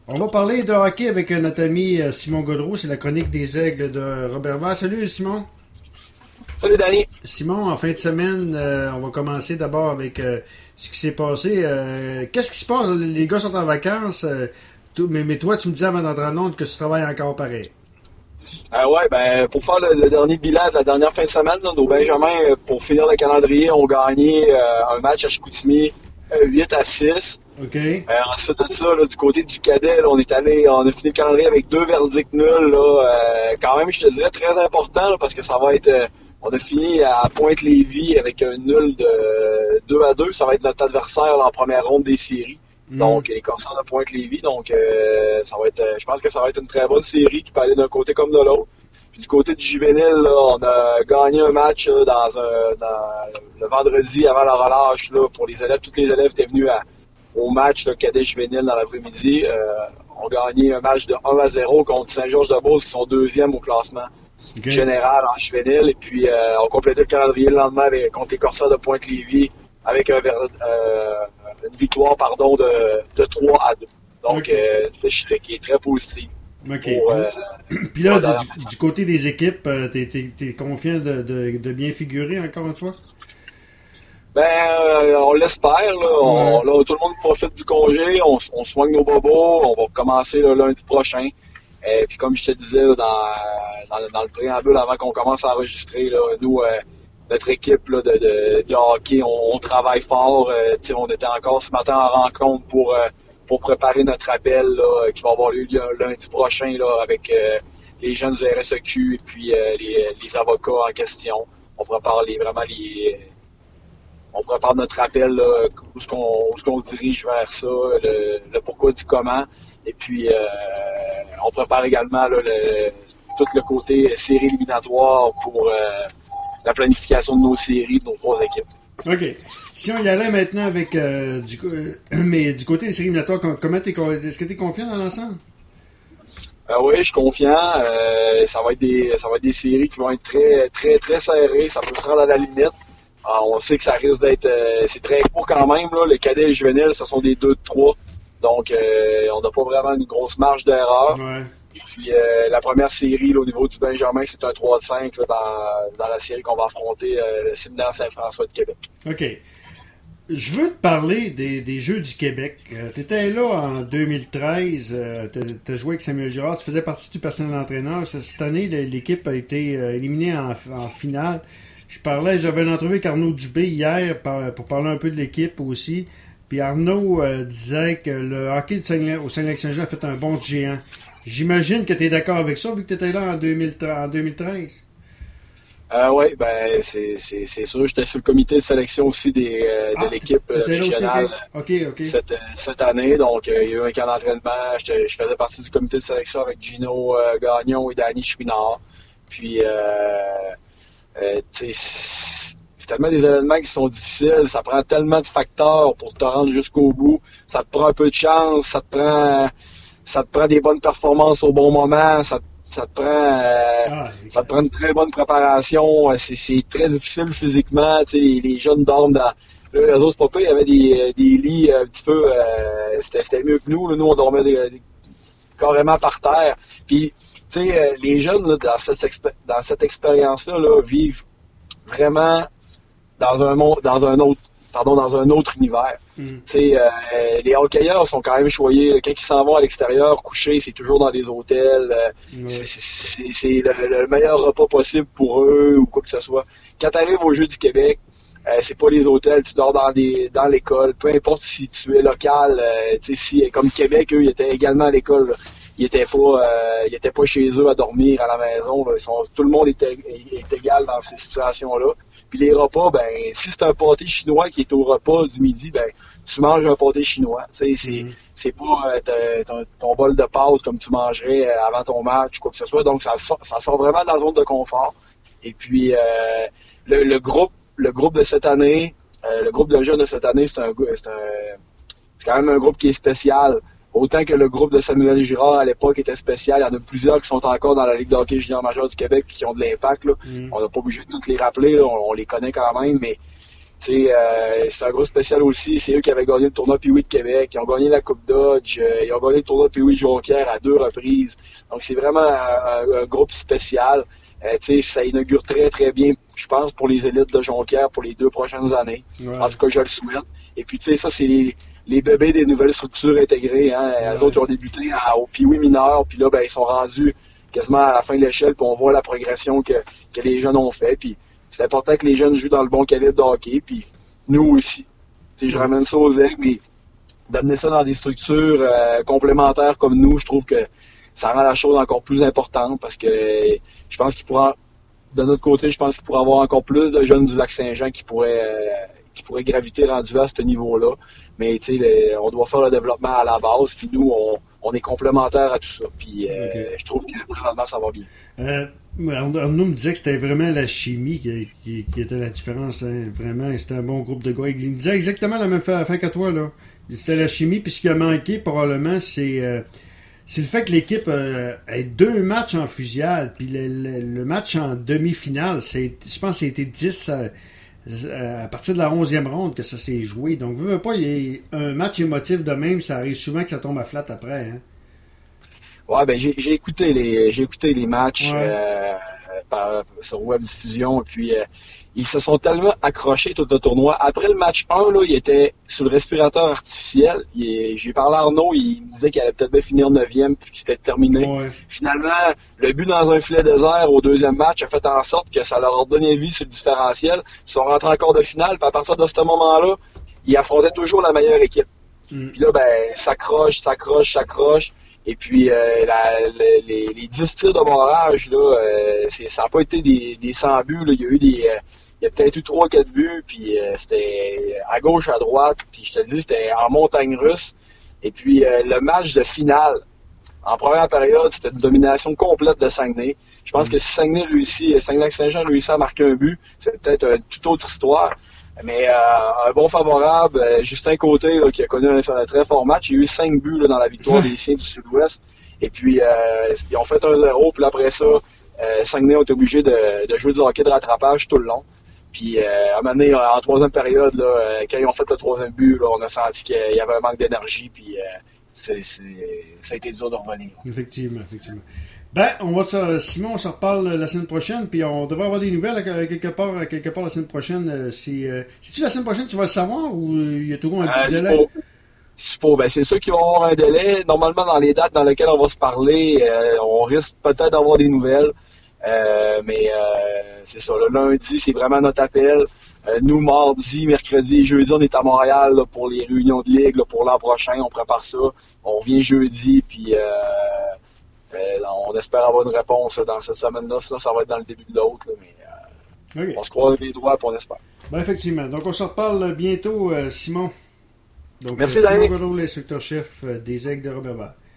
On va parler de hockey avec notre ami Simon Gaudreau. C'est la chronique des Aigles de Robert Vert. Salut Simon. Salut Danny. Simon, en fin de semaine, on va commencer d'abord avec ce qui s'est passé. Qu'est-ce qui se passe? Les gars sont en vacances, mais toi, tu me disais avant d'entrer en onde que tu travailles encore pareil. Pour faire le dernier bilan de la dernière fin de semaine, là, nos Benjamins, pour finir le calendrier, ont gagné un match à Chicoutimi 8-6. OK. Ensuite de ça, là, du côté du cadet, là, on a fini le calendrier avec 2 verdicts nuls. Là, quand même, je te dirais, très important, là, parce que ça va être... on a fini à Pointe-Lévis avec un nul de 2-2. Ça va être notre adversaire là, en première ronde des séries. Donc, les Corsairs de Pointe-Lévis. Donc, ça va être, je pense que ça va être une très bonne série qui peut aller d'un côté comme de l'autre. Puis du côté du juvénile, là, on a gagné un match là, le vendredi avant la relâche là, pour les élèves. Tous les élèves étaient venus au match là, cadet juvénile dans l'après-midi. On a gagné un match de 1-0 contre Saint-Georges-de-Beauce qui sont deuxième au classement général en juvénile. Et puis, on complétait le calendrier le lendemain contre les Corsairs de Pointe-Lévis avec une victoire de 3-2. Donc, qui est très positif. OK. Puis là, du côté des équipes, t'es confiant de bien figurer encore une fois? On l'espère. Là. Là, tout le monde profite du congé. On soigne nos bobos. On va recommencer là, lundi prochain. Et puis comme je te disais là, dans le préambule avant qu'on commence à enregistrer, là, nous, notre équipe là, de hockey, on travaille fort. On était encore ce matin en rencontre pour préparer notre appel là, qui va avoir lieu lundi prochain là, avec les jeunes du RSEQ et puis les avocats en question. On prépare on prépare notre appel, là, où est-ce qu'on se dirige vers ça, le pourquoi du comment. Et puis, on prépare également là, tout le côté série éliminatoire pour la planification de nos séries, de nos 3 équipes. OK. Si on y allait maintenant avec mais du côté des séries éliminatoires, est-ce que tu es confiant dans l'ensemble? Oui, je suis confiant. Ça va être des séries qui vont être très, très, très serrées. Ça peut se rendre à la limite. On sait que ça risque d'être... c'est très court quand même. Là. Le cadet et le juvénile, ce sont des 2-3. Donc, on n'a pas vraiment une grosse marge d'erreur. Ouais. Puis, la première série là, au niveau du Benjamin, c'est un 3-5 là, dans la série qu'on va affronter le Séminaire Saint-François de Québec. OK. Je veux te parler des Jeux du Québec. Tu étais là en 2013. Tu as joué avec Samuel Girard. Tu faisais partie du personnel d'entraîneur. Cette année, l'équipe a été éliminée en finale. J'avais une entrevue avec Arnaud Dubé hier pour parler un peu de l'équipe aussi. Puis Arnaud disait que le hockey au Saguenay-Lac-Saint-Jean a fait un bond de géant. J'imagine que tu es d'accord avec ça, vu que tu étais là en 2013. Oui, c'est sûr. J'étais sur le comité de sélection aussi de l'équipe régionale OK. Cette année. Donc, il y a eu un camp d'entraînement. Je faisais partie du comité de sélection avec Gino Gagnon et Danny Chouinard. Puis, c'est tellement des événements qui sont difficiles, ça prend tellement de facteurs pour te rendre jusqu'au bout, ça te prend un peu de chance, ça te prend des bonnes performances au bon moment, ça te prend une très bonne préparation, c'est très difficile physiquement, les jeunes dorment dans... Là, les autres, c'est pas pire, il y avait des lits un petit peu, c'était mieux que nous, là, nous on dormait carrément par terre, puis les jeunes là, dans cette expérience-là là, vivent vraiment dans un autre univers. Les hockeyeurs sont quand même choyés. Quand ils s'en vont à l'extérieur coucher, c'est toujours dans des hôtels. C'est le meilleur repas possible pour eux ou quoi que ce soit. Quand tu arrives aux Jeux du Québec, c'est pas les hôtels, tu dors dans l'école. Peu importe si tu es local, comme Québec, eux, ils étaient également à l'école. Là. Ils étaient pas chez eux à dormir à la maison. Là. Tout le monde est égal dans ces situations-là. Puis les repas, si c'est un pâté chinois qui est au repas du midi, tu manges un pâté chinois. C'est pas ton bol de pâtes comme tu mangerais avant ton match ou quoi que ce soit. Donc ça sort vraiment de la zone de confort. Et puis le groupe de cette année, le groupe de jeunes de cette année, c'est quand même un groupe qui est spécial. Autant que le groupe de Samuel Girard à l'époque était spécial, il y en a plusieurs qui sont encore dans la Ligue de hockey junior majeur du Québec qui ont de l'impact. Là. On n'a pas obligé de tous les rappeler, là. On les connaît quand même, mais C'est un gros spécial aussi. C'est eux qui avaient gagné le tournoi Pee-Wee de Québec. Ils ont gagné la Coupe Dodge. Ils ont gagné le tournoi Pee-Wee de Jonquière à 2 reprises. Donc, c'est vraiment un groupe spécial. Ça inaugure très, très bien, je pense, pour les élites de Jonquière pour les 2 prochaines années. Ouais. En tout cas, je le souhaite. Et puis, ça, c'est les bébés des nouvelles structures intégrées. Hein. Ouais. Les autres, ils ont débuté au Pee-Wee mineur. Puis là, ils sont rendus quasiment à la fin de l'échelle. Puis on voit la progression que les jeunes ont fait. Puis c'est important que les jeunes jouent dans le bon calibre de hockey. Puis nous aussi. Je ramène ça aux aigles, mais d'amener ça dans des structures complémentaires comme nous, je trouve que ça rend la chose encore plus importante parce que je pense qu'il pourra, de notre côté, je pense qu'il pourrait y avoir encore plus de jeunes du Lac-Saint-Jean qui pourraient graviter rendus à ce niveau-là. Mais on doit faire le développement à la base, puis nous, on est complémentaires à tout ça. Puis je trouve que présentement, ça va bien. Arnaud me disait que c'était vraiment la chimie qui était la différence. Hein. Vraiment, c'était un bon groupe de gars. Il me disait exactement la même affaire que toi. Là. C'était la chimie, puis ce qui a manqué, probablement, c'est le fait que l'équipe ait 2 matchs en fusillade, puis le match en demi-finale, je pense que c'était 10 à partir de la 11e ronde que ça s'est joué. Donc, veux pas, il y a un match émotif de même, ça arrive souvent que ça tombe à flat après. Hein. Ouais, j'ai écouté les matchs sur Web Diffusion, et puis ils se sont tellement accrochés tout le tournoi. Après le match 1, là, il était sur le respirateur artificiel. J'ai parlé à Arnaud, il me disait qu'il allait peut-être bien finir 9e puis qu'il s'était terminé. Ouais. Finalement, le but dans un filet désert au 2e match a fait en sorte que ça leur a donné vie sur le différentiel. Ils sont rentrés en quart de finale, puis à partir de ce moment-là, ils affrontaient toujours la meilleure équipe. Puis là, s'accroche. Et puis, les 10 tirs de barrage, là, ça n'a pas été des 100 buts. Là. Il y a peut-être eu 3-4 buts, puis c'était à gauche, à droite. Puis je te le dis, c'était en montagne russe. Et puis, le match de finale, en première période, c'était une domination complète de Saguenay. Je pense que si Saguenay-Lac-Saint-Jean réussit à marquer un but, c'est peut-être une toute autre histoire. Mais un bon favorable, Justin Côté, là, qui a connu un très fort match. Il y a eu 5 buts là, dans la victoire des Siens du Sud-Ouest. Et puis, ils ont fait 1-0. Puis après ça, Saguenay ont été obligés de jouer du hockey de rattrapage tout le long. Puis, à un moment donné, en 3e période, là, quand ils ont fait le 3e but, là, on a senti qu'il y avait un manque d'énergie. Puis, ça a été dur de revenir. Effectivement. Simon, on s'en reparle la semaine prochaine, puis on devrait avoir des nouvelles quelque part la semaine prochaine. Si-tu la semaine prochaine, tu vas le savoir ou il y a toujours un petit délai? C'est sûr qu'il va y avoir un délai. Normalement, dans les dates dans lesquelles on va se parler, on risque peut-être d'avoir des nouvelles. Mais c'est ça, le lundi, c'est vraiment notre appel. Nous, mardi, mercredi et jeudi, on est à Montréal là, pour les réunions de ligue là, pour l'an prochain. On prépare ça. On revient jeudi, puis on espère avoir une réponse dans cette semaine-là. Sinon, ça va être dans le début de l'autre. Mais okay. On se croise les doigts et on espère. Effectivement. Donc, on se reparle bientôt, Simon. Donc, merci, Daniel. Simon Godreau, l'instructeur-chef des Aigles de Roberval.